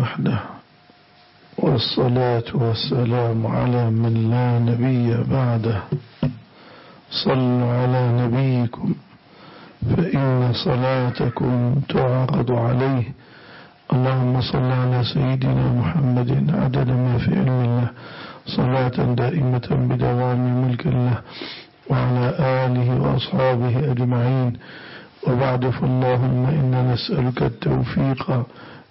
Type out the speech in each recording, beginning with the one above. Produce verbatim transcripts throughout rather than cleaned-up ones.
وحده، والصلاة والسلام على من لا نبي بعده. صلوا على نبيكم فإن صلاتكم تعرض عليه. اللهم صل على سيدنا محمد عدد ما في علم الله، صلاة دائمة بدوام ملك الله، وعلى آله وأصحابه أجمعين. وبعد، فاللهم إنا نسألك التوفيق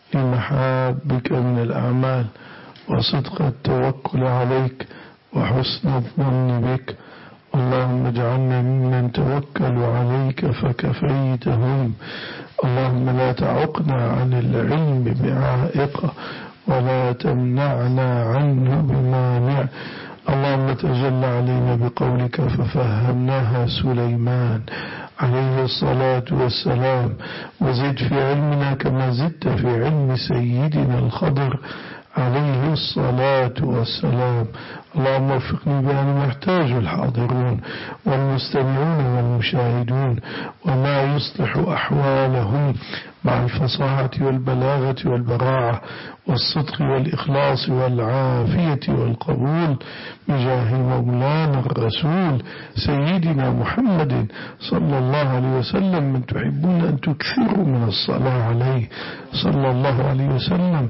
لمحابك من الأعمال، وصدق التوكل عليك، وحسن الظن بك. اللهم اجعلنا ممن توكلوا عليك فكفيتهم. اللهم لا تعقنا عن العلم بعائق، ولا تمنعنا عنه بمانع. اللهم تجل علينا بقولك ففهمناها سليمان عليه الصلاة والسلام، وزد في علمنا كما زدت في علم سيدنا الخضر عليه الصلاة والسلام. اللهم وفقني بأن يحتاج الحاضرون والمستمعون والمشاهدون وما يصلح أحوالهم مع الفصاحة والبلاغة والبراعة والصدق والإخلاص والعافية والقبول، بجاه مولانا الرسول سيدنا محمد صلى الله عليه وسلم، من تحبون أن تكثروا من الصلاة عليه صلى الله عليه وسلم،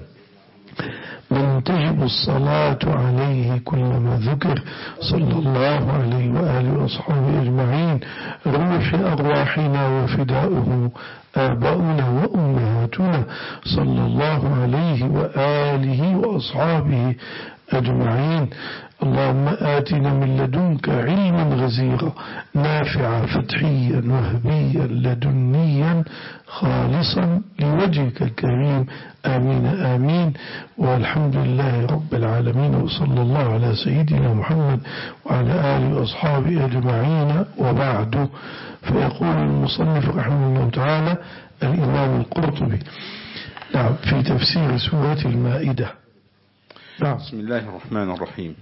من تجب الصلاة عليه كلما ذكر صلى الله عليه وآله وأصحابه أجمعين. روح أرواحنا وفداؤه آباؤنا وأمهاتنا صلى الله عليه وآله وأصحابه أجمعين. اللهم آتنا من لدنك علما غزيرا نافعا فتحيا وهبيا لدنيا خالصا لوجهك الكريم، آمين آمين. والحمد لله رب العالمين، وصلى الله على سيدنا محمد وعلى آله وأصحابه أجمعين. وبعد، فيقول المصنف رحمه الله تعالى الإمام القرطبي نعم في تفسير سورة المائدة. نعم. بسم الله الرحمن الرحيم.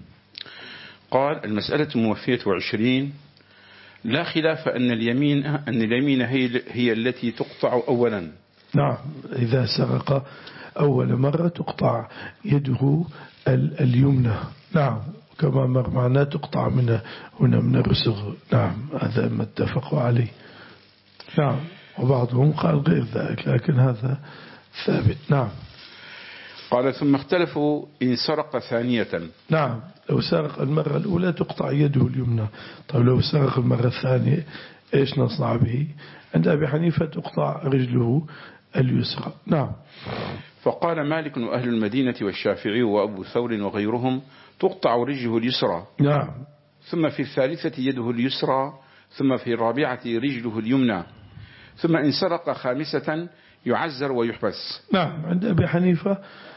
قال: المسألة الموفية وعشرين: لا خلاف أن اليمين أن اليمين هي, هي التي تقطع أولا. نعم، إذا سرق أول مرة تقطع يده اليمنى. نعم، كما مر معنا تقطع من هنا من الرسغ. نعم، هذا ما اتفقوا عليه. نعم، وبعضهم قال غير ذلك، لكن هذا ثابت. نعم. قال: ثم اختلفوا إن سرق ثانية. نعم، لو سرق المرة الأولى تقطع يده اليمنى. طيب لو سرق المرة الثانية إيش نصنع به؟ عند أبي حنيفة تقطع رجله اليسرى. نعم. فقال مالك وأهل المدينة والشافعي وأبو ثور وغيرهم: تقطع رجله اليسرى. نعم. ثم في الثالثة يده اليسرى، ثم في الرابعة رجله اليمنى، ثم إن سرق خامسة يعزر ويحبس. نعم، عند أبي حنيفة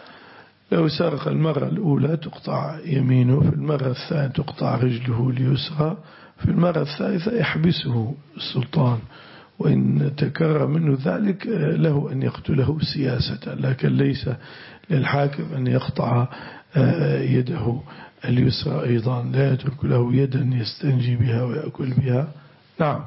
لو سرق المرة الأولى تقطع يمينه، في المرة الثانية تقطع رجله اليسرى، في المرة الثالثة يحبسه السلطان، وإن تكرر منه ذلك له أن يقتله سياسة، لكن ليس للحاكم أن يقطع يده اليسرى أيضا، لا يترك له يدا يستنجي بها ويأكل بها. نعم.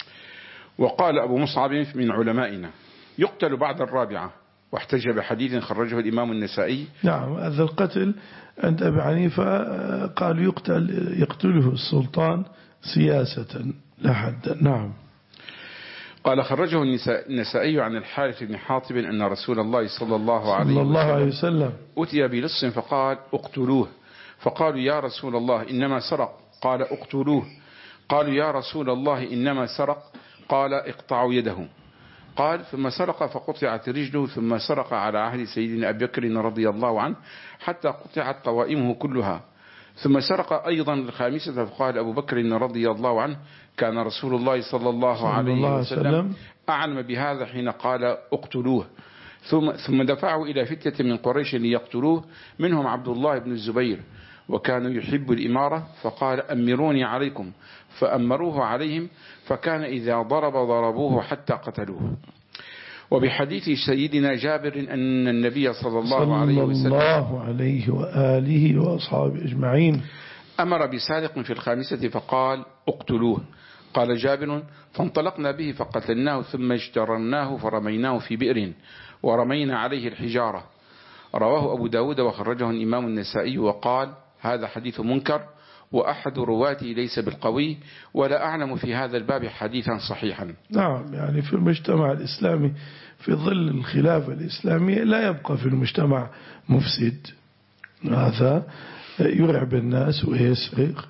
وقال أبو مصعب من علمائنا: يقتل بعد الرابعة، واحتج بحديث خرجه الإمام النسائي. نعم، هذا القتل عند أبي حنيفة قال يقتل يقتله السلطان سياسة لا حد. نعم. قال: خرجه النسائي عن الحارث بن حاطب أن رسول الله صلى الله عليه, صلى الله عليه وسلم أتي بلص فقال: اقتلوه. فقالوا: يا رسول الله إنما سرق. قال: اقتلوه. قالوا: يا رسول الله إنما سرق. قال: اقطعوا يده. قال: ثم سرق فقطعت رجله، ثم سرق على عهد سيدنا أبي بكر رضي الله عنه حتى قطعت قوائمه كلها، ثم سرق أيضا الخامسة. فقال أبو بكر رضي الله عنه: كان رسول الله صلى الله عليه وسلم أعلم بهذا حين قال: اقتلوه. ثم, ثم دفعوا إلى فتية من قريش ليقتلوه، منهم عبد الله بن الزبير، وكانوا يحب الإمارة، فقال: أمروني عليكم، فأمروه عليهم، فكان إذا ضرب ضربوه حتى قتلوه. وبحديث سيدنا جابر أن النبي صلى الله عليه وسلم صلى الله عليه وآله وأصحابه أجمعين أمر بسارق في الخامسة فقال: اقتلوه. قال جابر: فانطلقنا به فقتلناه، ثم اجترناه فرميناه في بئر ورمينا عليه الحجارة. رواه أبو داود وخرجه الإمام النسائي وقال هذا حديث منكر وأحد رواته ليس بالقوي ولا أعلم في هذا الباب حديثا صحيحا. نعم، يعني في المجتمع الإسلامي في ظل الخلافة الإسلامية لا يبقى في المجتمع مفسد، هذا يرعب الناس ويسرق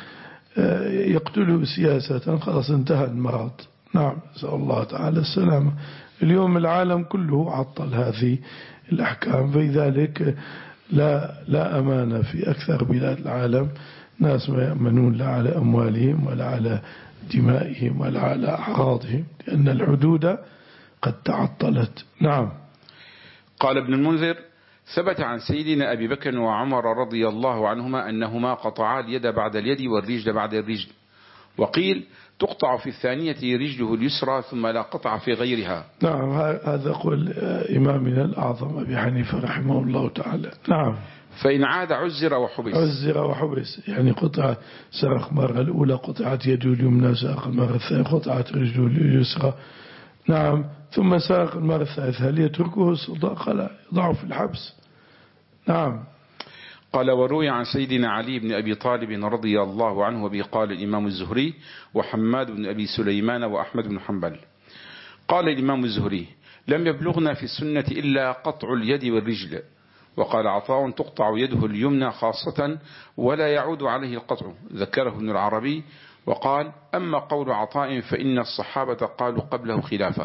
يقتله سياسة، خلاص انتهى المرض. نعم، نسأل الله تعالى السلامة. اليوم العالم كله عطل هذه الأحكام، فلذلك لا لا أمانة في أكثر بلاد العالم، ناس ما يأمنون لا على أموالهم ولا على دمائهم ولا على أعراضهم، لأن الحدود قد تعطلت. نعم. قال ابن المنذر ثبت عن سيدنا أبي بكر وعمر رضي الله عنهما أنهما قطعا اليد بعد اليد والرجل بعد الرجل، وقيل تقطع في الثانية رجله اليسرى ثم لا قطع في غيرها. نعم، هذا قول إمامنا الأعظم أبي حنيفة رحمه الله تعالى. نعم. فإن عاد عزر وحبس. عزر وحبس، يعني قطع سرق مرة الأولى قطعت يده اليمنى، سرق المرة الثانية قطعت رجله اليسرى. نعم. ثم سرق المرة الثالثة، هل يتركه السلطان؟ قال يضعه في الحبس. نعم. قال وروي عن سيدنا علي بن أبي طالب رضي الله عنه وبه قال الإمام الزهري وحماد بن أبي سليمان وأحمد بن حنبل. قال الإمام الزهري لم يبلغنا في السنة إلا قطع اليد والرجل. وقال عطاء تقطع يده اليمنى خاصة ولا يعود عليه القطع، ذكره ابن العربي. وقال أما قول عطاء فإن الصحابة قالوا قبله خلافه.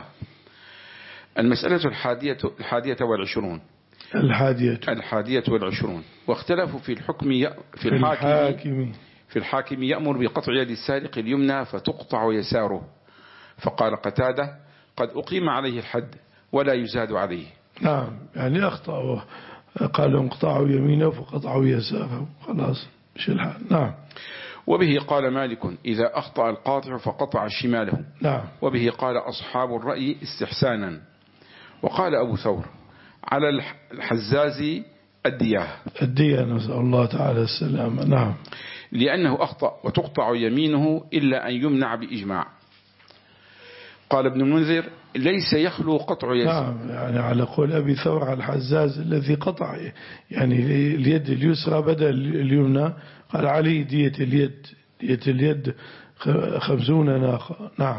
المسألة الحادية, الحادية والعشرون الحادية الحادية والعشرون واختلفوا في الحكم ي... في, في الحاكم الحاكم في الحاكم يأمر بقطع يد السارق اليمنى فتقطع يساره. فقال قتادة قد أقيم عليه الحد ولا يزاد عليه. نعم، يعني أخطأوا، قالوا انقطعوا يمينه فقطعوا يساره، خلاص مش الحال. نعم. وبه قال مالك إذا أخطأ القاطع فقطع شماله. نعم. وبه قال أصحاب الرأي استحسانا. وقال أبو ثور على الحزاز الدية الدية، نسأل الله تعالى السلامة. نعم. لأنه أخطأ وتقطع يمينه إلا أن يمنع بإجماع. قال ابن المنذر ليس يخلو قطع يد. نعم، يعني على قول أبي ثور على الحزاز الذي قطع يعني اليد اليسرى بدل اليمنى، قال عليه دية اليد، دية اليد خمسون ناقة. نعم.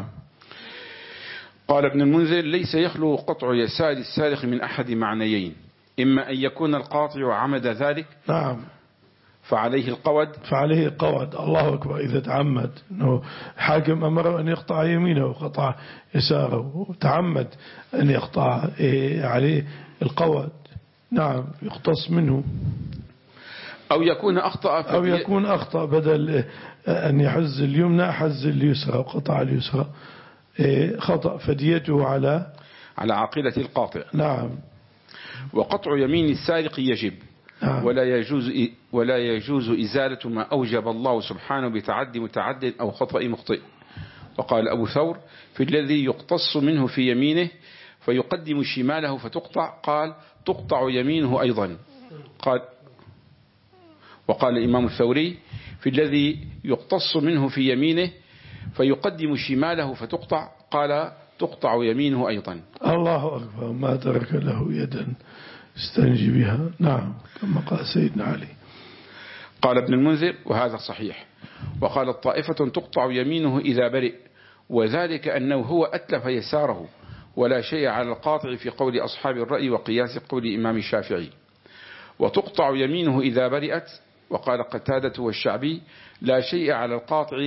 قال ابن المنذر ليس يخلو قطع يسار السارق من أحد معنيين، إما أن يكون القاطع عمد ذلك. نعم. فعليه القود فعليه القود الله أكبر. إذا تعمد أنه حاكم أمره أن يقطع يمينه وقطع يساره وتعمد أن يقطع عليه القود، نعم يقتص منه. أو يكون أخطأ أو يكون أخطأ بدل أن يحز اليمنى حز اليسرى وقطع اليسرى، خطأ فديته على على عاقلة القاطع. نعم. وقطع يمين السارق يجب. نعم. ولا يجوز ولا يجوز إزالة ما أوجب الله سبحانه بتعدي متعد أو خطأ مخطئ. وقال أبو ثور في الذي يقتص منه في يمينه فيقدم شماله فتقطع، قال تقطع يمينه أيضا. قال وقال الإمام الثوري في الذي يقتص منه في يمينه فيقدم شماله فتقطع، قال تقطع يمينه أيضا. الله أكبر، ما ترك له يدا استنجي بها. نعم، كما قال سيدنا علي. قال ابن المنذر وهذا صحيح. وقال الطائفة تقطع يمينه إذا برئ، وذلك أنه هو أتلف يساره، ولا شيء على القاطع في قول أصحاب الرأي وقياس قول إمام الشافعي. وتقطع يمينه إذا برئت، وقال قتادة والشعبي لا شيء على القاطع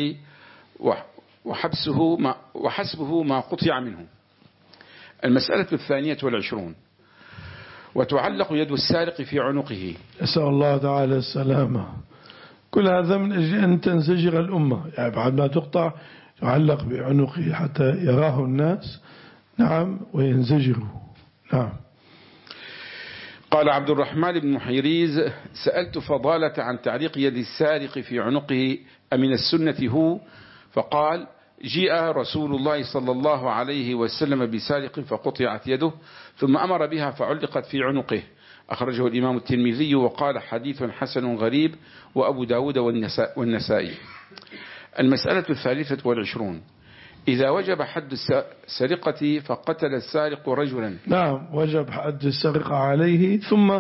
وحبسه ما وحسبه ما قطع منه. المسألة الثانية والعشرون وتعلق يد السارق في عنقه. أسأل الله تعالى السلامة. كل هذا من أجل أن تنزجر الأمة، يعني بعد ما تقطع تعلق بعنقه حتى يراه الناس. نعم، وينزجروا. نعم. قال عبد الرحمن بن محيريز سألت فضالة عن تعليق يد السارق في عنقه أمن السنة هو؟ فقال جاء رسول الله صلى الله عليه وسلم بسارق فقطعت يده ثم أمر بها فعلقت في عنقه. أخرجه الإمام الترمذي وقال حديث حسن غريب، وأبو داود والنسائي. المسألة الثالثة والعشرون إذا وجب حد السرقة فقتل السارق رجلا. نعم، وجب حد السرقة عليه ثم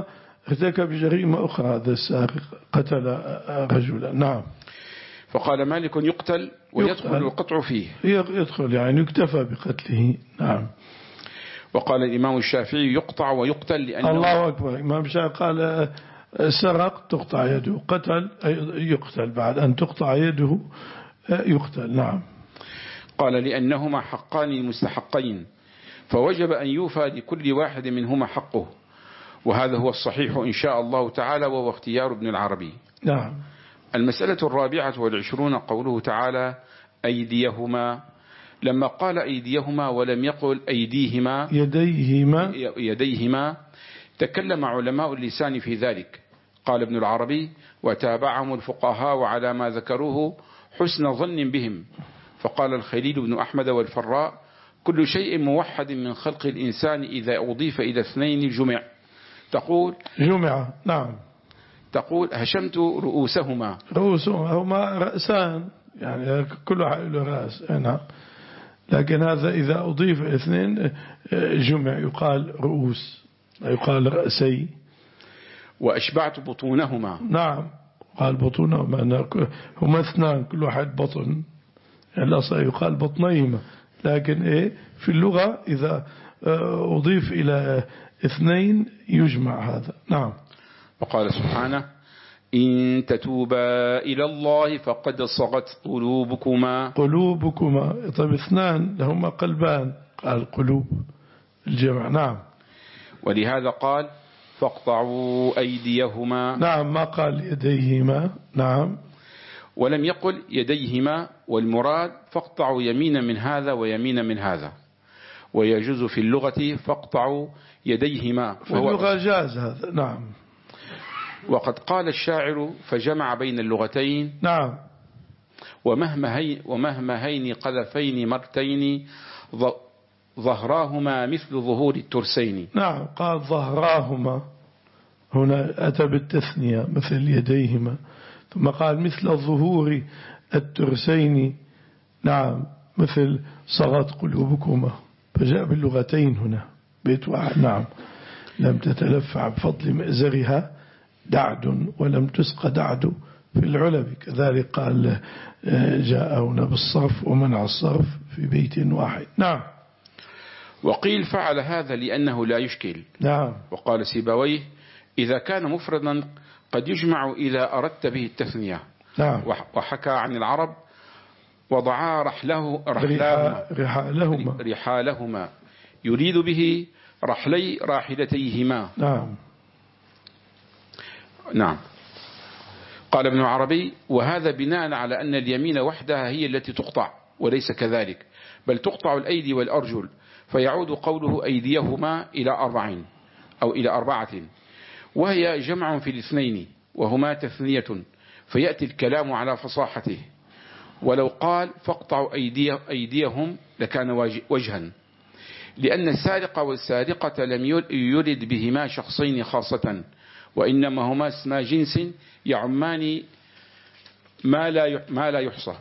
ارتكب جريمة أخرى هذا السارق، قتل رجلا. نعم. فقال مالك يقتل ويدخل يقتل. القطع فيه، يدخل يعني يكتفى بقتله. نعم. وقال الإمام الشافعي يقطع ويقتل لأنه الله أكبر. الإمام الشافعي قال سرق تقطع يده، قتل يقتل، بعد أن تقطع يده يقتل. نعم. قال لأنهما حقان مستحقين، فوجب أن يوفى لكل واحد منهما حقه، وهذا هو الصحيح إن شاء الله تعالى، وهو اختيار ابن العربي. نعم. المسألة الرابعة والعشرون قوله تعالى أيديهما، لما قال أيديهما ولم يقل أيديهما يديهما يديهما تكلم علماء اللسان في ذلك. قال ابن العربي وتابعهم الفقهاء على ما ذكروه حسن ظن بهم، فقال الخليل بن أحمد والفراء كل شيء موحد من خلق الإنسان إذا أضيف إلى اثنين جمع. تقول جمع. نعم. تقول هشمت رؤوسهما، رؤوسهما هما رأسان، يعني كل واحد له رأس. نعم. لكن هذا إذا أضيف اثنين جمع يقال رؤوس، لا يقال رأسي. وأشبعت بطونهما. نعم. قال بطونهما، هما اثنان كل واحد بطن، الأصل يقال بطنيهما، لكن إيه في اللغة إذا أضيف إلى اثنين يجمع هذا. نعم. وقال سبحانه إن تتوبا إلى الله فقد صغت قلوبكما. قلوبكما، طيب اثنان لهما قلبان، قال قلوب الجمع. نعم. ولهذا قال فاقطعوا أيديهما. نعم، ما قال يديهما. نعم. ولم يقل يديهما، والمراد فاقطعوا يمين من هذا ويمين من هذا، ويجوز في اللغة فاقطعوا يديهما، في اللغة جاز هذا. نعم. وقد قال الشاعر فجمع بين اللغتين. نعم. ومهما هين, ومهما هين قذفين مرتين ظهراهما مثل ظهور الترسين. نعم. قال ظهراهما، هنا أتى بالتثنية مثل يديهما، ثم قال مثل ظهور الترسين. نعم. مثل صغت قلوبكما، فجاء باللغتين هنا بيت واحد. نعم. لم تتلفع بفضل مئزرها دعد ولم تسق دعد في العلب، كذلك قال جاء هنا بالصرف ومنع الصرف في بيت واحد. نعم. وقيل فعل هذا لأنه لا يشكل. نعم. وقال سيبويه إذا كان مفردا قد يجمع إذا أردت به التثنية. نعم. وحكى عن العرب وضعا رحله رحلهما, رحالهما. رحالهما يريد به رحلي راحلتيهما. نعم. نعم. قال ابن العربي وهذا بناء على أن اليمين وحدها هي التي تقطع، وليس كذلك، بل تقطع الأيدي والأرجل، فيعود قوله أيديهما إلى أربعين أو إلى أربعة، وهي جمع في الاثنين وهما تثنية، فيأتي الكلام على فصاحته. ولو قال فاقطعوا أيديه أيديهم لكان وجها، لأن السارق والسارقة لم يرد بهما شخصين خاصة، وإنما هما اسما جنس يعمان ما لا ما لا يحصى.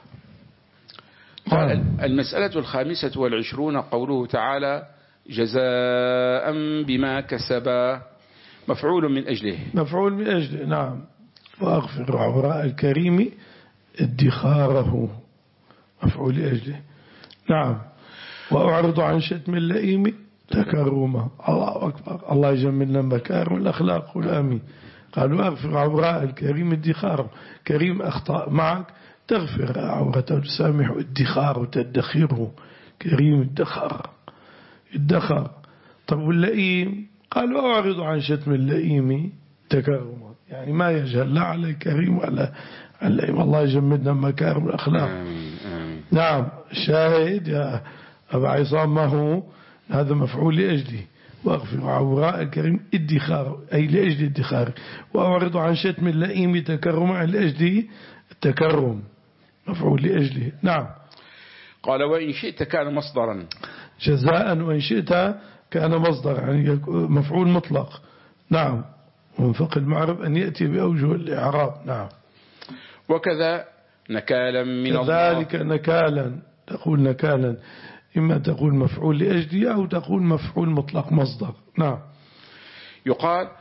المسألة الخامسة والعشرون قوله تعالى جزاء بما كسبا، مفعول من أجله. مفعول من أجله. نعم. وأغفر عوراء الكريم ادخاره، مفعول لأجله. نعم. وأعرض عن شتم اللئيم تكرما. الله أكبر. الله يجملنا مكارم الأخلاق والآمين. قالوا أغفر عوراء الكريم ادخاره، كريم أخطأ معك تغفر عورته وتسامح، ادخار وتدخره، كريم الدخار الدخار. طب واللئيم قالوا أعرض عن شتم اللئيم تكرما، يعني ما يجهل لا على الكريم ولا على اللئيم. الله يجمدنا مكارم الأخلاق. آمين آمين. نعم. شاهد يا أبا عصام ما هو هذا مفعول لأجله. وأغفر عوراء الكريم ادخار أي لأجل ادخار، وأعرض عن شتم اللئيم تكرما لأجل التكرم، مفعول لأجله. نعم. قال وإن شئت كان مصدرا جزاء، وإن شئت كان مصدر يعني مفعول مطلق. نعم. ومنفق المعرب أن يأتي بأوجه الإعراب. نعم. وكذا نكالا من الله، كذلك نكالا، تقول نكالا إما تقول مفعول لأجله أو تقول مفعول مطلق مصدر. نعم. يقال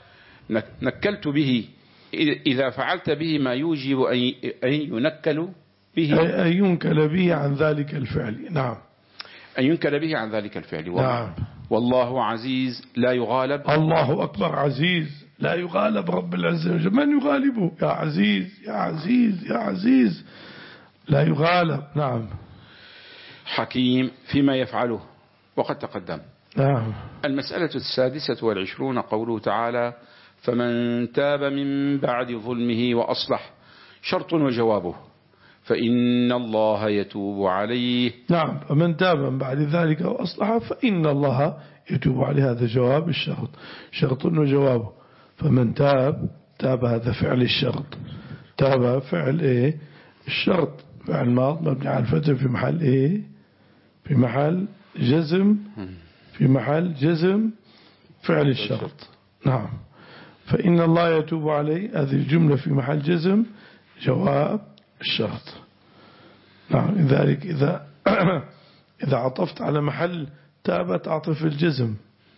نكلت به إذا فعلت به ما يوجب أن ينكل به، أن ينكل به عن ذلك الفعل. نعم، أن ينكل به عن ذلك الفعل. نعم. والله عزيز لا يغالب. الله أكبر، عزيز لا يغالب رب العزة والجل. من يغالبه؟ يا عزيز يا عزيز يا عزيز، لا يغالب. نعم. حكيم فيما يفعله، وقد تقدم. نعم. المسألة السادسة والعشرون قوله تعالى: فمن تاب من بعد ظلمه وأصلح، شرط وجوابه، فإن الله يتوب عليه. نعم، فمن تاب من بعد ذلك وأصلح فإن الله يتوب عليه. هذا جواب الشرط، شرط وجوابه. فمن تاب، تاب هذا فعل الشرط، تاب فعل ايه الشرط، فعل ماض مبني على الفتح في محل ايه في محل جزم، في محل جزم فعل الشرط. نعم. فإن الله يتوب عليه، هذه الجملة في محل جزم جواب الشرط. نعم. لذلك إذا إذا عطفت على محل تاب تعطف الجزم.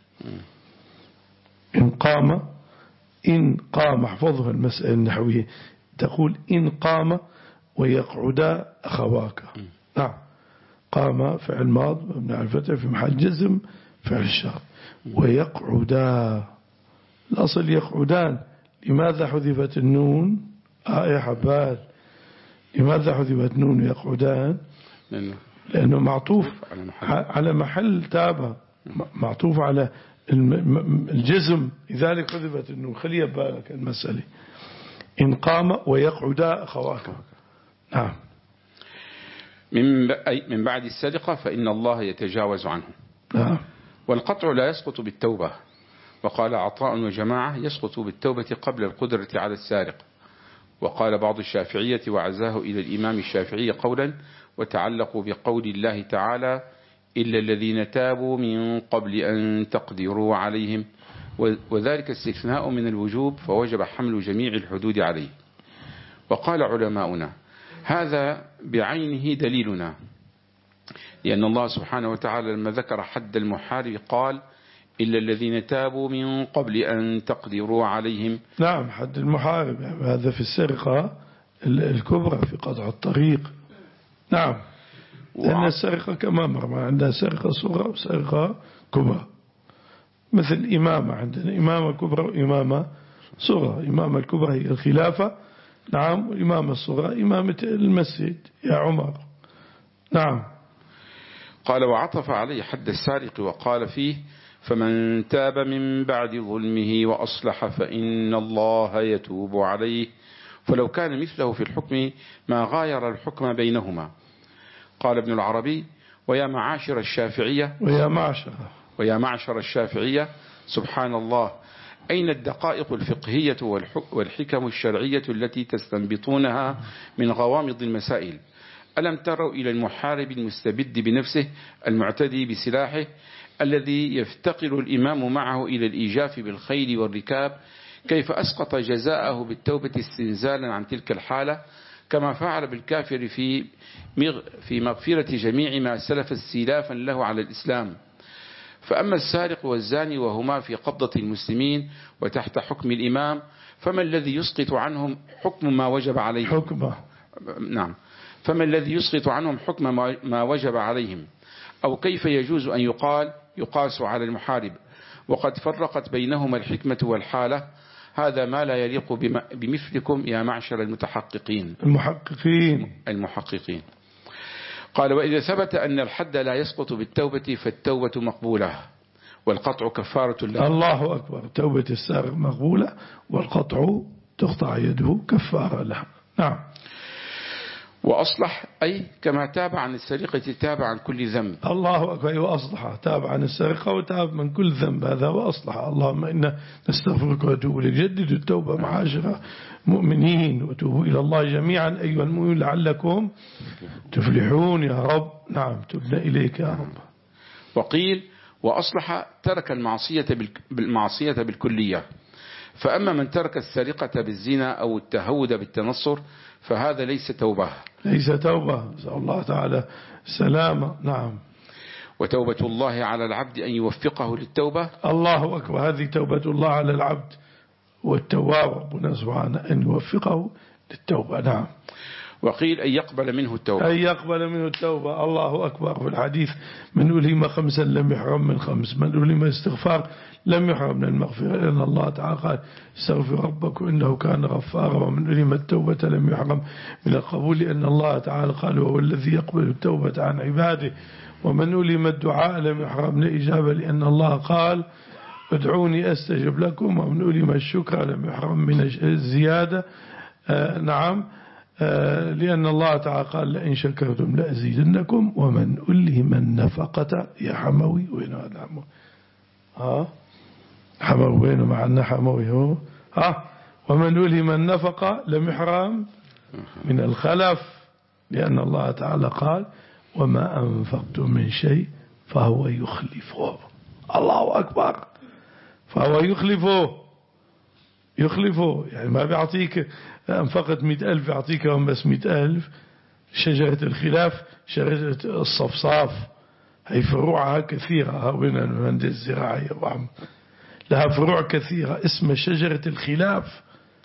إن قام، إن قام، احفظها المسألة النحوية، تقول إن قام ويقعدا أخواك. نعم. قام فعل ماض مبني على الفتح في محل جزم فعل الشرط. ويقعدا، الأصل يقعدان. لماذا حذفت النون؟ آه يا حبال، لماذا حذفت نون يقعدان؟ لأنه معطوف على محل تابة، معطوف على الجزم، لذلك حذفت النون. خلي بالك المسألة. إن قام ويقعدا أخواك. نعم. من من بعد السرقة فإن الله يتجاوز عنه. نعم. والقطع لا يسقط بالتوبة، وقال عطاء وجماعة يسقط بالتوبة قبل القدرة على السارق. وقال بعض الشافعية وعزاه إلى الإمام الشافعي قولا، وتعلقوا بقول الله تعالى: إلا الذين تابوا من قبل أن تقدروا عليهم، وذلك استثناء من الوجوب، فوجب حمل جميع الحدود عليه. وقال علماؤنا: هذا بعينه دليلنا، لأن الله سبحانه وتعالى لما ذكر حد المحارب قال: إلا الذين تابوا من قبل أن تقدروا عليهم. نعم، حد المحارب هذا في السرقة الكبرى، في قطع الطريق. نعم. لأن السرقة كما مر، عندها سرقة صغرى وسرقة كبرى، مثل إمامة، عندنا إمامة كبرى وإمامة صغرى. إمامة الكبرى هي الخلافة، نعم، وإمامة الصغرى إمامة المسجد يا عمر. نعم. قال: وعطف عليه حد السارق وقال فيه: فمن تاب من بعد ظلمه وأصلح فإن الله يتوب عليه. فلو كان مثله في الحكم ما غاير الحكم بينهما. قال ابن العربي: ويا معاشر الشافعية ويا معشر ويا معشر الشافعية سبحان الله، أين الدقائق الفقهية والحكم الشرعية التي تستنبطونها من غوامض المسائل؟ ألم تروا إلى المحارب المستبد بنفسه المعتدي بسلاحه الذي يفتقر الإمام معه إلى الإيجاف بالخيل والركاب، كيف أسقط جزاءه بالتوبة استنزالا عن تلك الحالة، كما فعل بالكافر في في مغفرة جميع ما سلف استلافا له على الإسلام. فأما السارق والزاني وهما في قبضة المسلمين وتحت حكم الإمام، فما الذي يسقط عنهم حكم ما وجب عليهم؟ حكمه. نعم. فما الذي يسقط عنهم حكم ما وجب عليهم؟ أو كيف يجوز أن يقال يقاس على المحارب وقد فرقت بينهما الحكمة والحالة؟ هذا ما لا يليق بمثلكم يا معشر المتحققين المحققين المحققين. قال: وإذا ثبت أن الحد لا يسقط بالتوبة فالتوبة مقبولة والقطع كفارة له. الله أكبر. توبة السارق مقبولة والقطع تقطع يده كفارة له. نعم. وأصلح أي كما تاب عن السرقة تاب عن كل ذنب. الله أكبر. وأصلح، تاب عن السرقة وتاب من كل ذنب، هذا وأصلح. اللهم إنا نستغفرك ونتوب إليك. جددوا التوبة معاشر مؤمنين وتوبوا إلى الله جميعا أيها المؤمنون لعلكم تفلحون يا رب. نعم. تبنا إليك يا رب. وقيل: وأصلح ترك المعصية بالمعصية بالكلية. فأما من ترك السرقة بالزنا أو التهود بالتنصر فهذا ليس توبة، ليس توبة. نسأل الله تعالى السلامة. نعم. وتوبة الله على العبد أن يوفقه للتوبة. الله أكبر. هذه توبة الله على العبد، والتواب ربنا سبحانه أن يوفقه للتوبة. نعم. وقيل أن يقبل منه التوبة. أن يقبل منه التوبة. الله أكبر. في الحديث من ألهم خمسا لم يحرم من خمس، من ألهم استغفار لم يحرم من المغفرة، لأن الله تعالى قال استغفر ربكم إنه كان غفارا، ومن ألهم التوبة لم يحرم من القبول، لأن الله تعالى قال وهو الذي يقبل التوبة عن عباده، ومن ألهم الدعاء لم يحرم من الإجابة، لأن الله قال ادعوني أستجب لكم، ومن ألهم الشكر لم يحرم من الزيادة. آه نعم. آه لأن الله تعالى قال لئن شكرتم لأزيدنكم، ومن ألهم النفقة يا حموي وين هذا حموي؟ ها حموي وين معنا حموي هو؟ ها ومن ألهم النفقة لم يحرم من الخلف، لأن الله تعالى قال وما أنفقتم من شيء فهو يخلفه. الله أكبر. فهو يخلفه يخلفه يعني ما بيعطيك أنفقت مئة ألف يعطيك بس مئة ألف. شجرة الخلاف شجرة الصفصاف هي فروعها كثيرة هنا من الزراعية وعم لها فروع كثيرة اسمها شجرة الخلاف.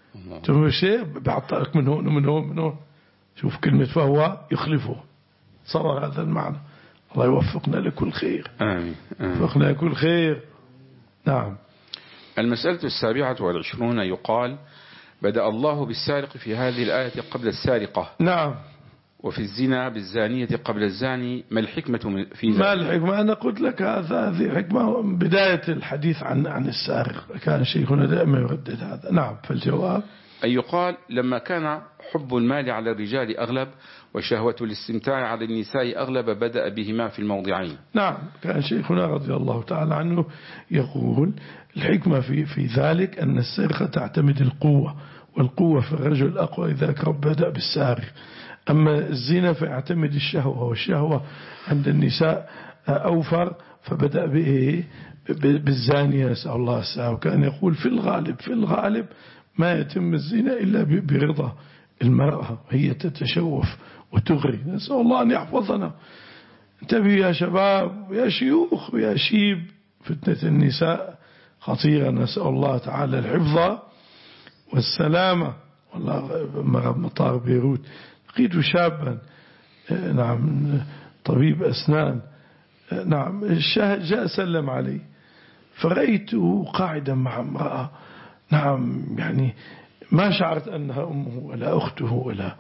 تمشي بيعطيك من هون ومن هون من هون. شوف كلمة فهو يخلفه صار هذا المعنى. الله يوفقنا لكل خير. آمين. آمين. يوفقنا لكل خير. نعم. المسألة السابعة والعشرون يقال بدأ الله بالسارق في هذه الآية قبل السارقة. نعم. وفي الزنا بالزانية قبل الزاني، ما الحكمة في ذلك؟ ما الحكمة؟ أنا قلت لك هذا هذه حكمة بداية الحديث عن عن السارق، كان شيخنا دائما يردد هذا. نعم. فالجواب أن يقال لما كان حب المال على الرجال أغلب وشهوة الاستمتاع على النساء أغلب بدأ بهما في الموضعين. نعم. كان شيخنا رضي الله تعالى عنه يقول الحكمة في في ذلك أن السرقة تعتمد القوة، والقوة في الرجل أقوى، إذا رب بدأ بالسارق. أما الزنا فيعتمد الشهوة، والشهوة عند النساء أوفر، فبدأ بإيه؟ بالزانية، نسأل الله السلامة. وكان يقول في الغالب في الغالب ما يتم الزنا إلا برضا المرأة، هي تتشوف وتغري. نسأل الله أن يحفظنا. انتبهوا يا شباب ويا شيوخ ويا شيب، فتنة النساء خطيرة، نسأل الله تعالى الحفظ والسلامة. والله مرض مطار بيروت لقيت شابا نعم طبيب أسنان نعم جاء سلم علي، فرأيته قاعدا مع امرأة نعم يعني ما شعرت أنها أمه ولا أخته ولا.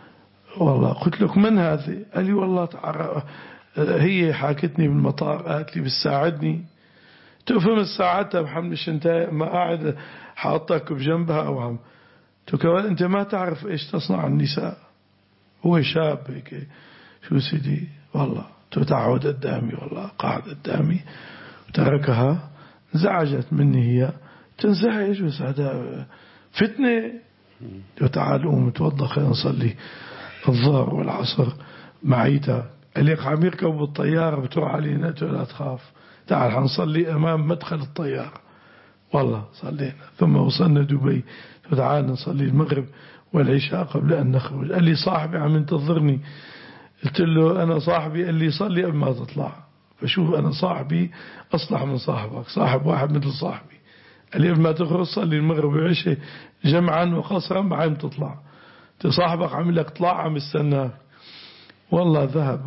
والله قلت لك من هذه؟ قال لي والله تعالى هي حاكتني بالمطار، قالت لي بتساعدني. تفهم ساعتها محمدش انت ما قاعد حاطك بجنبها او عم تكوان انت ما تعرف ايش تصنع النساء. هو شاب هيك شو سيدي والله تتعود قدامي، والله قاعد قدامي وتركها. انزعجت مني هي تنزعج، بس هذا فتنة. تعال قوم توضى خلينا نصلي الظهر والعصر معيتا. قال عم يركب بالطيارة بتروح علينا لا تخاف، تعال حنصلي أمام مدخل الطيارة. والله صلينا ثم وصلنا دبي، تعال نصلي المغرب والعشاء قبل أن نخرج. قال لي صاحبي عم ينتظرني. قلت له أنا صاحبي قال لي صلي قبل ما تطلع. فشوف أنا صاحبي أصلح من صاحبك، صاحب واحد مثل صاحبي. قال لي قبل ما تخرج صلي المغرب والعشاء جمعا وقصرا بعدين تطلع. صاحبك عامل لك طلع عم يستناك. والله ذهب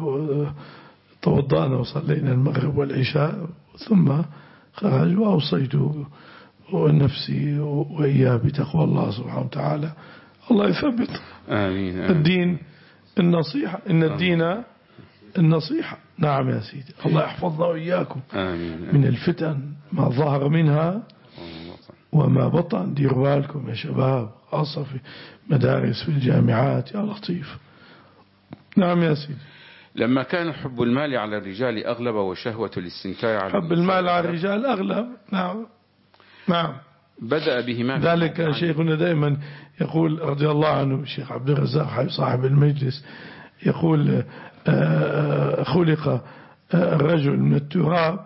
توضأنا وصلينا المغرب والعشاء ثم خرج، وأوصيته ونفسي وإياه بتقوى الله سبحانه وتعالى. الله يثبت. آمين. آمين. الدين النصيحة، إن الدين النصيحة. نعم يا سيدي. الله يحفظنا وإياكم. آمين. من الفتن ما ظهر منها وما بطن. ديروا بالكم يا شباب، خاصة في مدارس في الجامعات يا لطيف. نعم يا سيدي. لما كان حب المال على الرجال أغلب وشهوة الاستمتاع على حب المال على الرجال أغلب. نعم. نعم. بدأ بهما. ذلك شيخنا دائما يقول رضي الله عنه الشيخ عبد الرزاق صاحب المجلس يقول خلق الرجل من التراب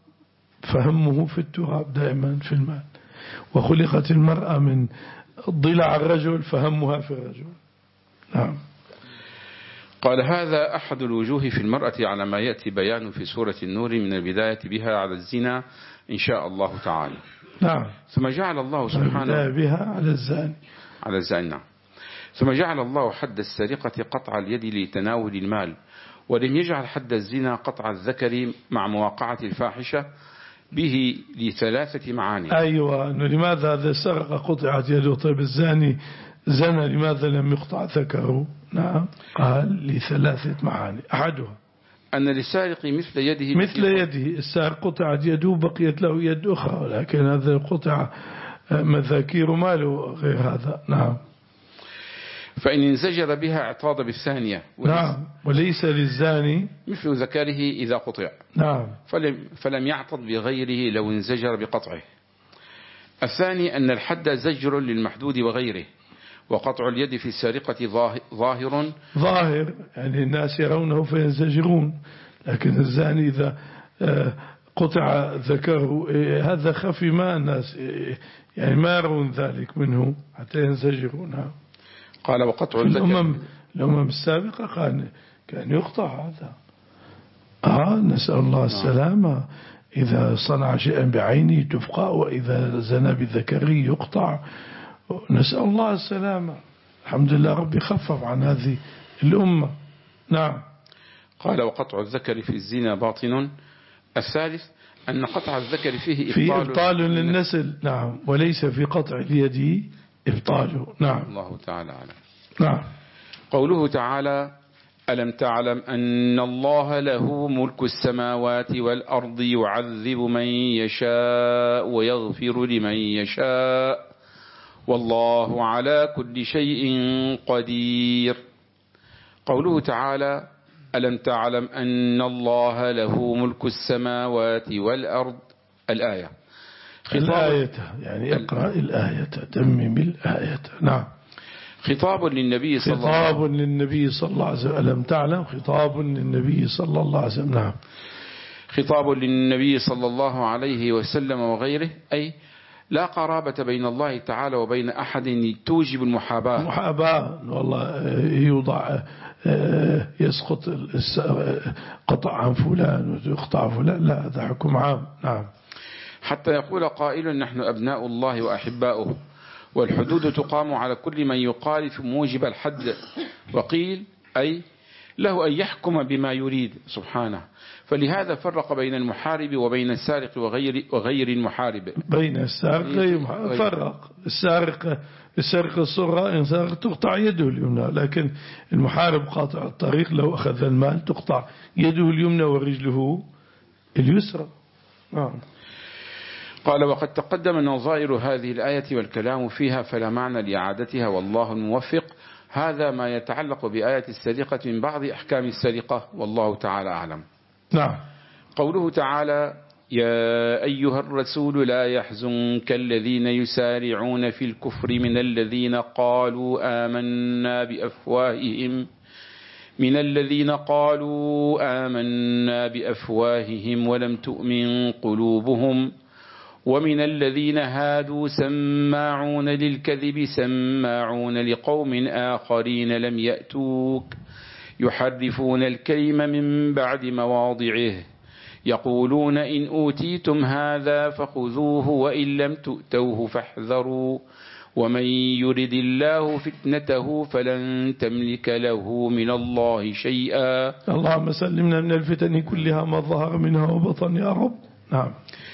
فهمه في التراب دائما في المال، وخلقت المرأة من ضلع الرجل فهمها في الرجل. نعم. قال هذا أحد الوجوه في المرأة على ما يأتي بيان في سورة النور من البداية بها على الزنا إن شاء الله تعالى. نعم. ثم جعل الله سبحانه بها على الزاني على الزاني نعم. ثم جعل الله حد السرقة قطع اليد لتناول المال، ولم يجعل حد الزنا قطع الذكر مع مواقعة الفاحشة به لثلاثة معاني. أيوة، أنه لماذا هذا سرق قطعت يده؟ طيب الزاني زنا لماذا لم يقطع ذكره؟ نعم، قال لثلاثة معاني. أحدها أن للسارق مثل يده مثل يده، السارق قطعت يده بقيت له يد أخرى، ولكن هذا قطع مذاكير ماله غير هذا. نعم. فإن انزجر بها اعتاض بالثانية. نعم، وليس للزاني مثل ذكره إذا قطع. نعم. فلم, فلم يعتض بغيره لو انزجر بقطعه. الثاني أن الحد زجر للمحدود وغيره، وقطع اليد في السارقة ظاهر ظاهر يعني الناس يرونه فينزجرون، لكن الزاني إذا قطع ذكره هذا خفي، ما الناس يعني ما يرون ذلك منه حتى ينزجرون. قال وقطع الذكر الأمم, الأمم السابقة كان كان يقطع هذا. آه نسأل الله السلامة. إذا صنع شيئا بعينه تفقى، وإذا زنى بذكره يقطع. نسأل الله السلامة. الحمد لله ربي خفف عن هذه الأمة. نعم. قال وقطع الذكر في الزنا باطن. الثالث أن قطع الذكر فيه في إبطال, إبطال للنسل. نعم، وليس في قطع اليد إبطاله. نعم. الله تعالى أعلم. نعم. قوله تعالى ألم تعلم أن الله له ملك السماوات والأرض يعذب من يشاء ويغفر لمن يشاء والله على كل شيء قدير. قوله تعالى ألم تعلم أن الله له ملك السماوات والأرض الآية. الآية يعني اقرأ الآية، تمم الآية. نعم. خطاب للنبي صلى الله عليه وسلم. خطاب للنبي صلى الله عليه وسلم. ألم تعلم خطاب للنبي صلى الله عليه وسلم. نعم. خطاب للنبي صلى الله عليه وسلم وغيره، أي لا قرابة بين الله تعالى وبين أحد توجب المحاباة. محاباة والله يوضع يسقط قطع عن فلان ويقطع فلان، لا هذا حكم عام. نعم. حتى يقول قائل نحن أبناء الله وأحباؤه، والحدود تقام على كل من يخالف موجب الحد. وقيل أي له أن يحكم بما يريد سبحانه، فلهذا فرق بين المحارب وبين السارق وغير, وغير المحارب. بين السارق فرق. السارق السارق الصغرى إن سارق تقطع يده اليمنى، لكن المحارب قاطع الطريق لو أخذ المال تقطع يده اليمنى ورجله اليسرى. نعم. قال وقد تقدم نظائر هذه الآية والكلام فيها، فلا معنى لإعادتها والله الموفق. هذا ما يتعلق بآية السرقة من بعض أحكام السرقة، والله تعالى أعلم. نعم. قوله تعالى يا أيها الرسول لا يحزنك الذين يسارعون في الكفر من الذين قالوا آمنا بأفواههم من الذين قالوا آمنا بأفواههم ولم تؤمن قلوبهم ومن الذين هادوا سماعون للكذب سماعون لقوم آخرين لم يأتوك يحرفون الكلم من بعد مواضعه يقولون إن أوتيتم هذا فخذوه وإن لم تؤتوه فاحذروا ومن يرد الله فتنته فلن تملك له من الله شيئا. اللهم سلمنا من الفتن كلها ما ظهر منها وبطن يا رب. نعم.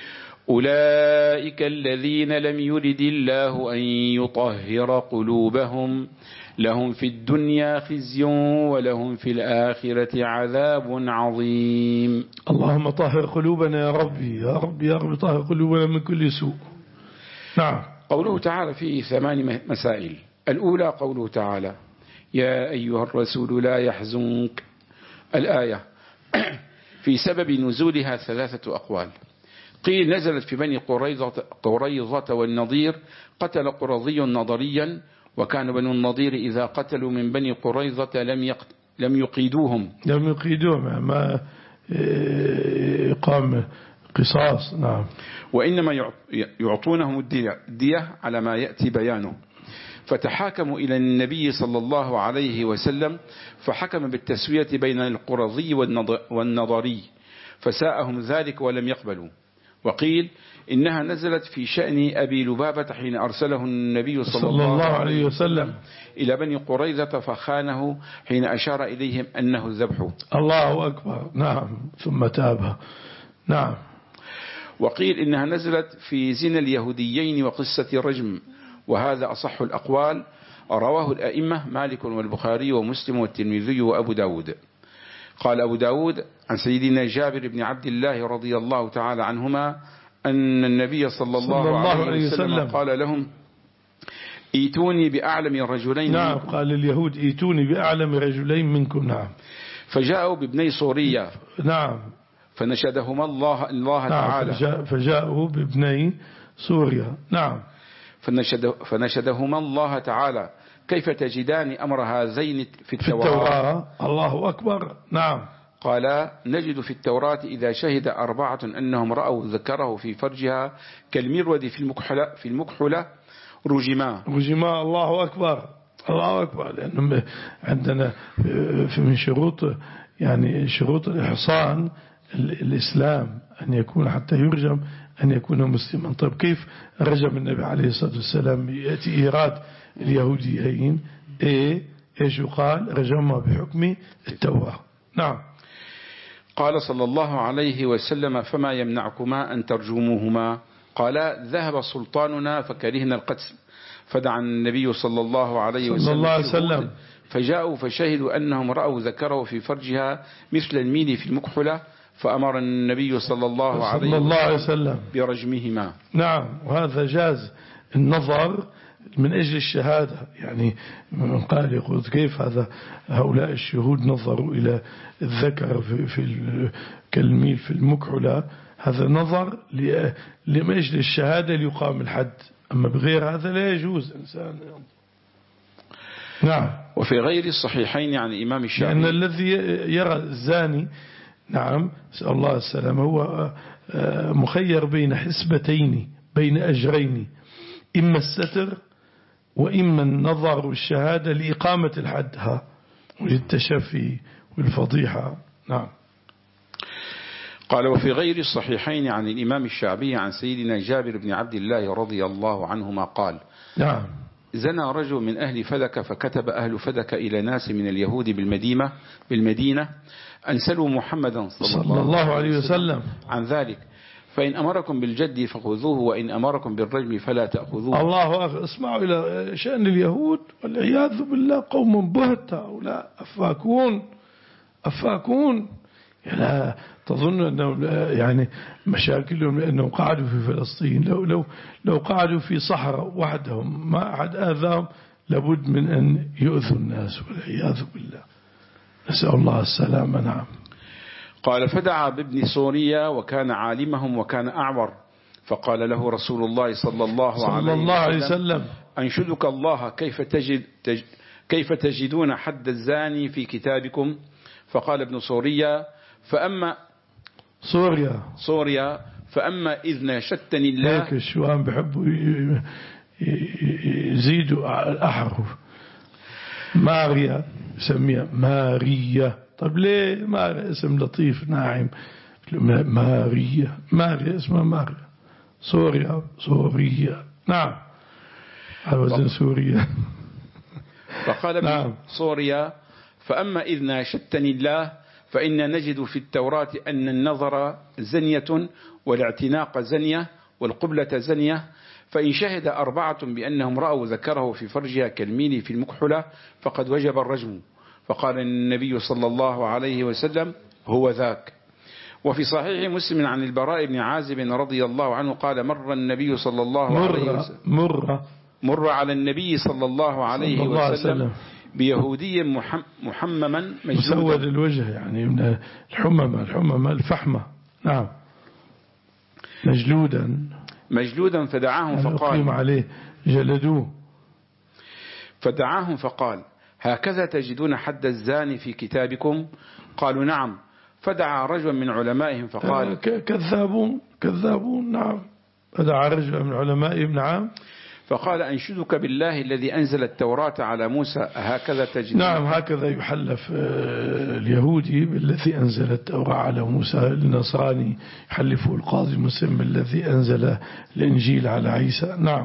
أولئك الذين لم يرد الله أن يطهر قلوبهم لهم في الدنيا خزي ولهم في الآخرة عذاب عظيم. اللهم طهر قلوبنا يا ربي يا رب يا رب طهر قلوبنا من كل سوء. نعم. قوله تعالى فيه ثمان مسائل. الأولى قوله تعالى يا أيها الرسول لا يحزنك الآية في سبب نزولها ثلاثة أقوال. قيل نزلت في بني قريظة, قريظة والنضير، قتل قرظي نضريا، وكان بنو النضير إذا قتلوا من بني قريظة لم يقت... لم يقيدوهم لم يقيدوهم ما يقام قصاص. نعم. وإنما يعطونهم الدية على ما يأتي بيانه. فتحاكموا إلى النبي صلى الله عليه وسلم فحكم بالتسوية بين القرظي والنضري، فساءهم ذلك ولم يقبلوا. وقيل إنها نزلت في شأن أبي لبابة حين أرسله النبي صلى, صلى الله عليه وسلم إلى بني قريظة فخانه حين أشار إليهم أنه الذبح. الله أكبر. نعم. ثم تابها. نعم. وقيل إنها نزلت في زنا اليهوديين وقصة رجم، وهذا أصح الأقوال. رواه الأئمة مالك والبخاري ومسلم والترمذي وأبو داود. قال أبو داود عن سيدنا جابر بن عبد الله رضي الله تعالى عنهما أن النبي صلى الله, صلى الله عليه, عليه وسلم, وسلم قال لهم ايتوني بأعلم الرجلين. نعم. قال اليهود ايتوني بأعلم رجلين منكم. نعم. فجاءوا بابني صورية. نعم. فنشدهما الله, الله نعم. تعالى. فجاء فجاءوا بابني سوريا. نعم. فنشد فنشدهما الله تعالى كيف تجدان أمر هذين في التوراة, في التوراة. الله أكبر. نعم. قال نجد في التوراة إذا شهد أربعة أنهم رأوا ذكره في فرجها كالمرود في المكحلة, في المكحلة رجما. رجما. الله أكبر. الله أكبر. لأنه عندنا في من شروط يعني شروط الإحصان الإسلام أن يكون حتى يرجم أن يكون مسلما. طيب كيف رجم النبي عليه الصلاة والسلام؟ يأتي إيراد اليهوديين إيه إيش يقال؟ رجمها بحكم التوراة. نعم. قال صلى الله عليه وسلم فما يمنعكما أن ترجموهما؟ قال ذهب سلطاننا فكرهنا القتل. فدعا النبي صلى الله عليه وسلم, صلى الله عليه وسلم فجاءوا فشهدوا أنهم رأوا ذكره في فرجها مثل الميل في المكحلة، فأمر النبي صلى الله عليه, صلى الله عليه وسلم برجمهما. نعم. وهذا جاز النظر من أجل الشهادة. يعني من قال يقول كيف هذا هؤلاء الشهود نظروا إلى الذكر في, في كالميل في المكحلة، هذا نظر من أجل الشهادة ليقام الحد، أما بغير هذا لا يجوز إنسان. نعم. وفي غير الصحيحين عن الإمام الشافعي لأن الذي يرى الزاني نعم نسأل الله السلامة هو مخير بين حسبتين بين أجرين، إما الستر وإما النظر والشهادة لإقامة الحد ها وللتشفي والفضيحة. نعم. قال وفي غير الصحيحين عن الإمام الشعبي عن سيدنا جابر بن عبد الله رضي الله عنهما قال نعم زنى رجل من أهل فدك فكتب أهل فدك إلى ناس من اليهود بالمدينة, بالمدينة أن سلوا محمدا صلى, صلى الله عليه وسلم عن ذلك، فإن أمركم بالجد فخذوه وإن أمركم بالرجم فلا تأخذوه. الله أخبر. اسمعوا إلى شأن اليهود والعياذ بالله، قوم بهت هؤلاء أفاكون أفاكون. يعني تظن أنه يعني مشاكلهم لأنهم قعدوا في فلسطين، لو لو لو قعدوا في صحراء وحدهم ما أحد آذاهم لابد من أن يؤذوا الناس والعياذ بالله، نسأل الله السلامة. نعم. قال فدعا بابن سوريا وكان عالمهم وكان أعور، فقال له رسول الله صلى الله, صلى عليه, الله عليه وسلم أنشدك الله كيف, تجد تج كيف تجدون حد الزاني في كتابكم؟ فقال ابن سوريا فأما سوريا سوريا فأما إذ ناشدتني الله. هيك الشوام بحبوا يزيدوا الأحرف. ماريا يسميها ماريا. طب ليه ماريا اسم لطيف ناعم؟ ماريا ماريا اسمها ماريا. سوريا سوريا. نعم على وزن سوريا. فقال ابن نعم. سوريا فأما إذ ناشدتني الله فإن نجد في التوراة أن النظر زنية والاعتناق زنية والقبلة زنية، فإن شهد أربعة بأنهم رأوا ذكره في فرجها كالميل في المكحلة فقد وجب الرجم. فقال النبي صلى الله عليه وسلم هو ذاك. وفي صحيح مسلم عن البراء بن عازب رضي الله عنه قال مر النبي صلى الله عليه وسلم مر مر على النبي صلى الله عليه صلى الله وسلم وسلم بيهودي محم محمما مسود الوجه، يعني من الحممة الحممة الفحمة. نعم. مجلودا مجلودا فدعاهم فقال عليه جلدوه. فدعاهم فقال هكذا تجدون حد الزاني في كتابكم؟ قالوا نعم. فدعا رجلا من علمائهم فقال كذابون كذابون. نعم. فدعا رجلا من علمائهم. نعم. فقال أنشدك بالله الذي أنزل التوراة على موسى هكذا تجد. نعم هكذا يحلف اليهودي بالذي أنزل التوراة على موسى، النصراني يحلفه القاضي المسلم الذي أنزل الإنجيل على عيسى. نعم.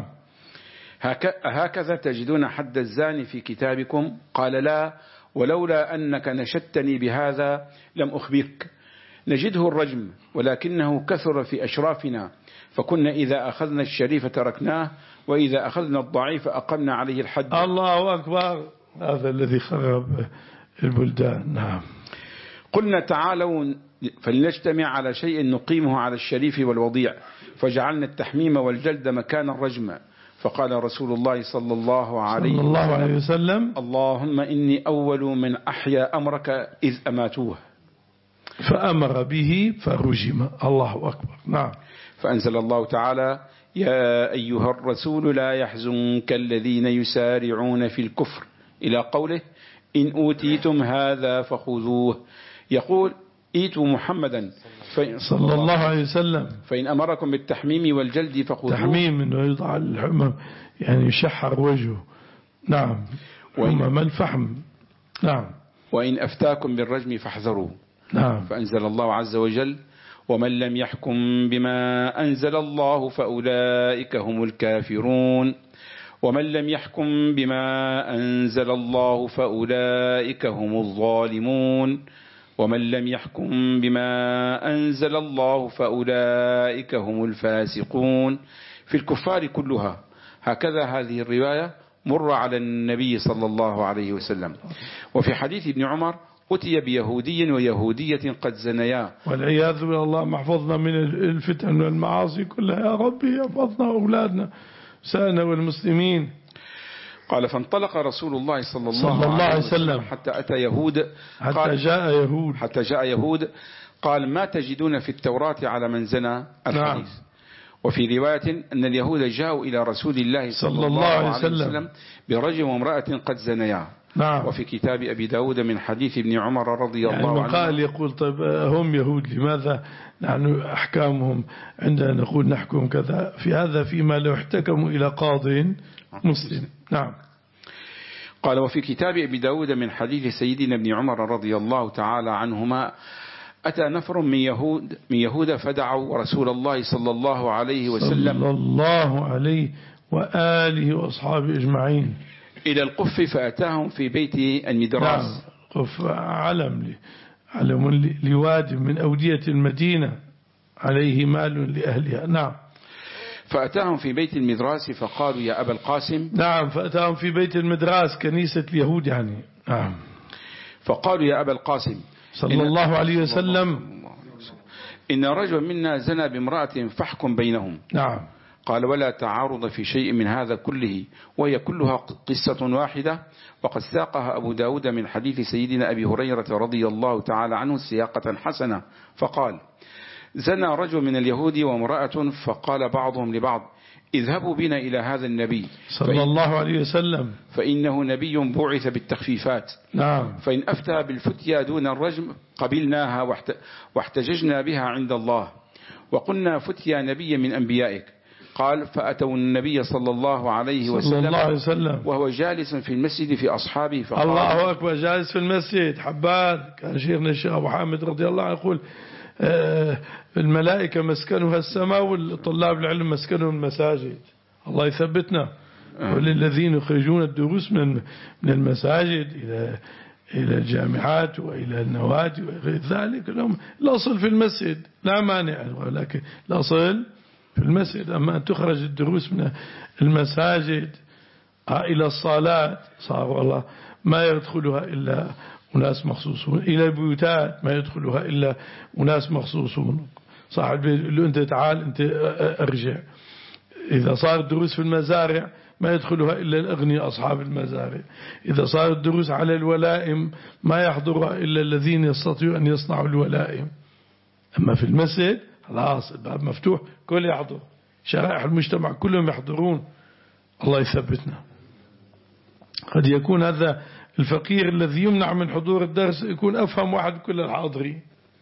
هكذا تجدون حد الزاني في كتابكم؟ قال لا، ولولا أنك نشدتني بهذا لم أخبرك. نجده الرجم، ولكنه كثر في أشرافنا، فكنا إذا أخذنا الشريف تركناه، وإذا أخذنا الضعيف أقمنا عليه الحد. الله أكبر، هذا الذي خرب البلدان. نعم. قلنا تعالوا فلنجتمع على شيء نقيمه على الشريف والوضيع، فجعلنا التحميم والجلد مكان الرجم. فقال رسول الله صلى الله عليه صلى الله عليه وسلم اللهم إني أول من أحيا أمرك إذ أماتوه، فأمر به فرجم. الله أكبر. نعم. فأنزل الله تعالى يا أيها الرسول لا يحزنك الذين يسارعون في الكفر إلى قوله إن أوتيتم هذا فخذوه. يقول ايتوا محمدا صلى الله عليه وسلم فإن أمركم بالتحميم والجلد فخذوه. تحميم إنه يضع الحمم يعني يشحر وجهه. نعم. حمم الفحم. نعم. وإن أفتاكم بالرجم فاحذروا. نعم. فأنزل الله عز وجل ومن لم يحكم بما أنزل الله فأولئك هم الكافرون. ومن لم يحكم بما أنزل الله فأولئك هم الظالمون. ومن لم يحكم بما أنزل الله فأولئك هم الفاسقون. في الكفار كلها. هكذا هذه الرواية مر على النبي صلى الله عليه وسلم. وفي حديث ابن عمر أتي بيهودي ويهودية قد زنيا، والعياذ بالله. محفظنا من الفتن والمعاصي كلها يا ربي، يحفظنا أولادنا سانا والمسلمين. قال فانطلق رسول الله صلى الله, صلى الله عليه وسلم, وسلم حتى أتى يهود حتى جاء يهود حتى جاء يهود قال ما تجدون في التوراة على من زنى الحديث. نعم. وفي رواية أن اليهود جاءوا إلى رسول الله صلى, صلى الله عليه وسلم, وسلم برجل وامرأة قد زنيا. نعم. وفي كتاب أبي داود من حديث ابن عمر رضي يعني الله عنه قال يقول طيب هم يهود لماذا نحن أحكامهم عندنا نقول نحكم كذا في هذا فيما لو احتكموا إلى قاض مسلم. نعم. قال وفي كتاب أبي داود من حديث سيدنا ابن عمر رضي الله تعالى عنهما أتى نفر من يهود من يهود فدعوا رسول الله صلى الله عليه وسلم صلى الله عليه وآله وأصحابه أجمعين إلى القف فأتاهم في بيت المدراس. نعم. قف علم علم لواد من أودية المدينة عليه مال لأهلها. نعم. فأتاهم في بيت المدراس فقالوا يا أبا القاسم. نعم. فأتاهم في بيت المدراس كنيسة اليهود يعني. نعم. فقالوا يا أبا القاسم صلى الله عليه وسلم إن رجل منا زنى بامرأة فاحكم بينهم. نعم. قال ولا تعارض في شيء من هذا كله، وهي كلها قصة واحدة. وقد ساقها أبو داود من حديث سيدنا أبي هريرة رضي الله تعالى عنه سياقة حسنة فقال زنى رجل من اليهود وامرأة، فقال بعضهم لبعض اذهبوا بنا إلى هذا النبي صلى الله عليه وسلم فإنه نبي بعث بالتخفيفات. نعم. فإن أفتى بالفتيا دون الرجم قبلناها واحتججنا بها عند الله، وقلنا فتيا نبي من أنبيائك. قال فأتوا النبي صلى الله عليه وسلم, صلى الله عليه وسلم وهو جالس في المسجد في أصحابه فقال الله أكبر. جالس في المسجد حبان. كان شيخنا الشيخ أبو حامد رضي الله عنه يقول آه الملائكة مسكنها السماء والطلاب العلم مسكنهم المساجد. الله يثبتنا. آه. وللذين يخرجون الدروس من من المساجد إلى إلى الجامعات وإلى النوادي وغير ذلك لهم الأصل في المسجد لا مانع، ولكن الأصل في المسجد. أما أن تخرج الدروس من المساجد إلى الصالات صار والله ما يدخلها إلا أناس مخصوصون، إلى البيوتات ما يدخلها إلا أناس مخصوصون. صاحب اللي أنت تعال أنت أرجع. إذا صار الدروس في المزارع ما يدخلها إلا الأغنياء أصحاب المزارع. إذا صار الدروس على الولائم ما يحضرها إلا الذين يستطيعوا أن يصنعوا الولائم. أما في المسجد خلاص الباب مفتوح كل يحضر، شرائح المجتمع كلهم يحضرون. الله يثبتنا. قد يكون هذا الفقير الذي يمنع من حضور الدرس يكون أفهم واحد كل الحاضرين،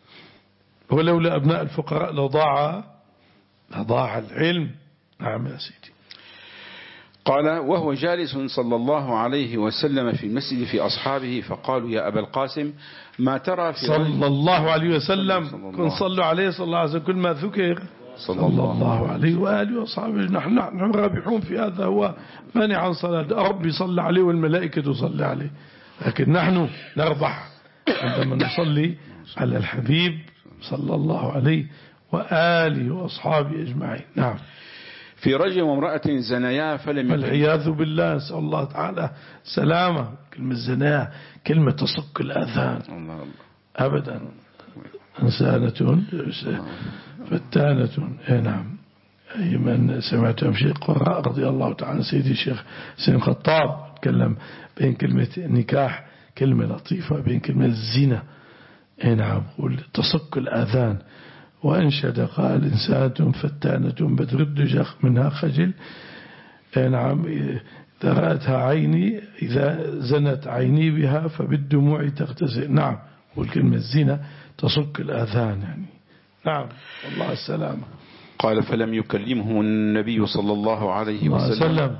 ولولا أبناء الفقراء لضاع لضاع العلم. نعم يا سيدي. قال وهو جالس صلى الله عليه وسلم في المسجد في أصحابه فقالوا يا أبا القاسم ما ترى في صلى الله عليه وسلم كن صلوا عليه صلى الله عليه وسلم كل ما ذكر صلى, صلى الله عليه وآله وأصحابه. نحن نحن رابحون في هذا، هو مانع عن صلاة ربي صلى عليه والملائكة تصلي عليه، لكن نحن نربح عندما نصلي على الحبيب صلى الله عليه وآله وأصحابه أجمعين. نعم. في رجل وامرأة زنيا فلم والعياذ بالله، نسأل الله تعالى سلامة. كلمة زنا كلمة تصك الآذان أبدا. إنسانة فتانة. نعم. أي من سمعت شيء قراء رضي الله تعالى سيدي الشيخ سيد الخطاب تكلم بين كلمة النكاح كلمة لطيفة بين كلمة الزنا. نعم. قل تصك الآذان. وأنشد قال إنسانة فتانة بدر الدجى منها خجل. نعم. إذا رأتها عيني إذا زنت عيني بها فبالدموع تغتسل. نعم. والكلمة الزنا تصك الآذان يعني. نعم. والله السلامة. قال فلم يكلمهم النبي صلى الله عليه وسلم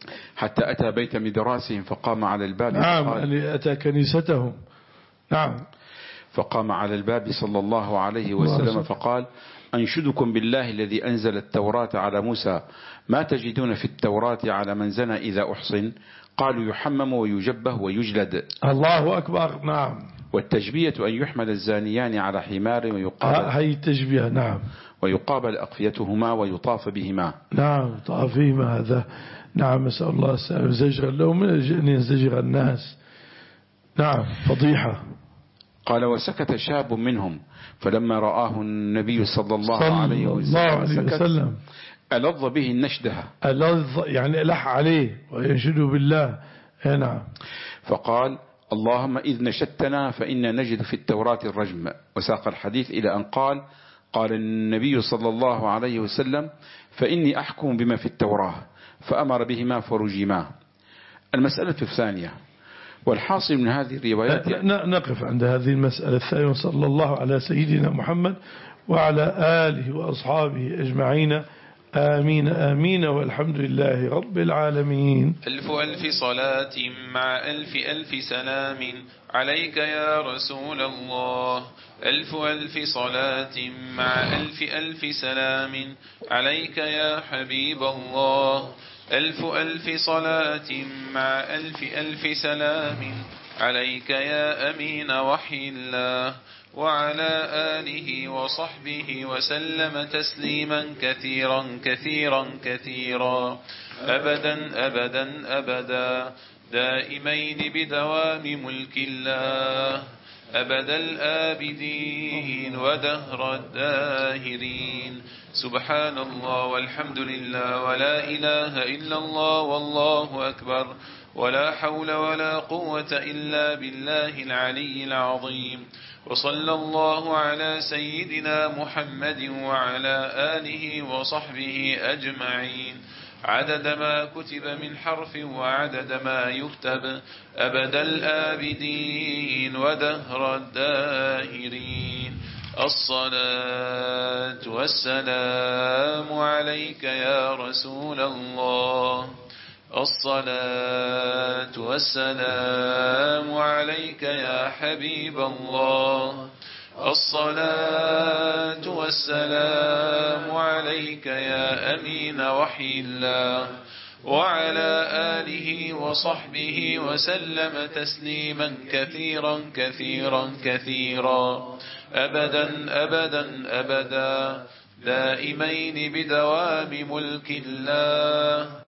حتى أتى بيت مدراسهم فقام على الباب. نعم. أتى كنيستهم. نعم. فقام على الباب صلى الله عليه وسلم فقال أنشدكم بالله الذي أنزل التوراة على موسى ما تجدون في التوراة على من زنى إذا أحصن؟ قالوا يحمم ويجبه ويجلد. الله أكبر. نعم. والتجبية أن يحمل الزانيان على حمار ويقابل هي التجبية. نعم. ويقابل أقفيتهما ويطاف بهما. نعم. طاف بهما هذا. نعم. نسأل الله السلامة. زجر لهم أن يزجر الناس. نعم. فضيحة. قال وسكت شاب منهم فلما رآه النبي صلى الله صلى عليه وسلم, وسلم ألظ به النشده. ألظ يعني ألح عليه وينشد بالله. نعم. فقال اللهم إذ نشدتنا فإنا نجد في التوراة الرجم. وساق الحديث إلى أن قال قال النبي صلى الله عليه وسلم فإني أحكم بما في التوراة فأمر بهما فرجما. المسألة الثانية والحاصل من هذه الروايات نقف عند هذه المسألة الثانية. صلى الله على سيدنا محمد وعلى آله وأصحابه أجمعين. آمين آمين والحمد لله رب العالمين. ألف ألف صلاة مع ألف ألف سلام عليك يا رسول الله. ألف ألف صلاة مع ألف ألف سلام عليك يا حبيب الله. ألف ألف صلاة مع ألف ألف سلام عليك يا أمين وحي الله وعلى آله وصحبه وسلم تسليما كثيرا كثيرا كثيرا أبدا أبدا أبدا دائمين بدوام ملك الله أبد الآبدين ودهر الداهرين. سبحان الله والحمد لله ولا إله إلا الله والله أكبر ولا حول ولا قوة إلا بالله العلي العظيم. وصلى الله على سيدنا محمد وعلى آله وصحبه أجمعين عدد ما كتب من حرف وعدد ما يكتب أبد الآبدين ودهر الداهرين. الصلاة والسلام عليك يا رسول الله. الصلاة والسلام عليك يا حبيب الله. الصلاة والسلام عليك يا أمين وحي الله وعلى آله وصحبه وسلم تسليما كثيرا كثيرا كثيرا أبدا أبدا أبدا دائمين بدوام ملك الله.